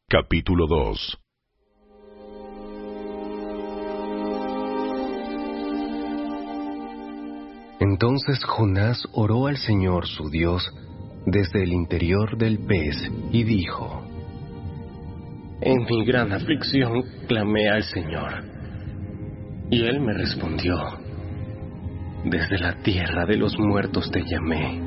Capítulo 2. Entonces Jonás oró al Señor su Dios desde el interior del pez y dijo: En mi gran aflicción clamé al Señor, y Él me respondió. Desde la tierra de los muertos te llamé.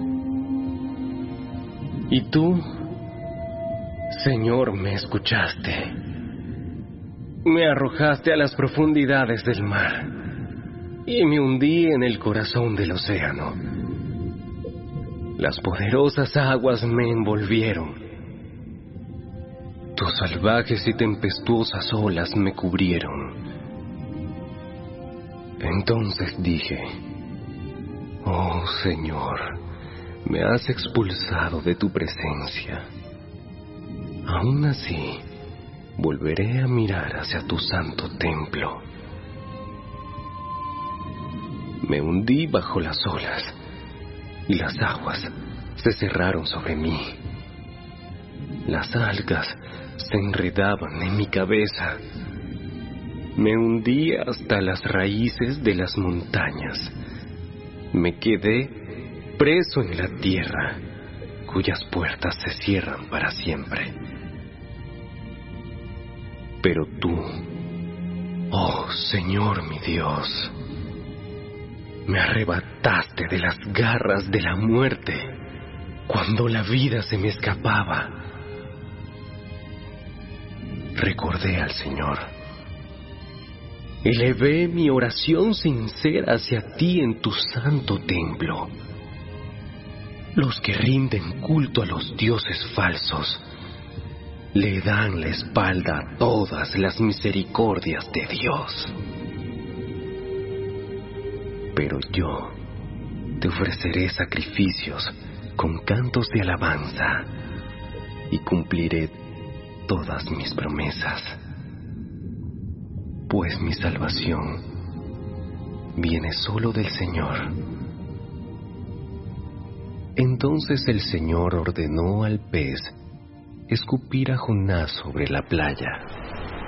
Y tú, Señor, me escuchaste. Me arrojaste a las profundidades del mar y me hundí en el corazón del océano. Las poderosas aguas me envolvieron. Tus salvajes y tempestuosas olas me cubrieron. Entonces dije: Oh Señor, me has expulsado de tu presencia. Aún así, volveré a mirar hacia tu santo templo. Me hundí bajo las olas y las aguas se cerraron sobre mí. Las algas se enredaban en mi cabeza. Me hundí hasta las raíces de las montañas. Me quedé preso en la tierra, cuyas puertas se cierran para siempre. Pero tú, oh Señor mi Dios, me arrebataste de las garras de la muerte cuando la vida se me escapaba. Recordé al Señor. Elevé mi oración sincera hacia ti en tu santo templo. Los que rinden culto a los dioses falsos le dan la espalda a todas las misericordias de Dios. Pero yo te ofreceré sacrificios con cantos de alabanza y cumpliré todas mis promesas, pues mi salvación viene solo del Señor. Entonces el Señor ordenó al pez escupir a Jonás sobre la playa,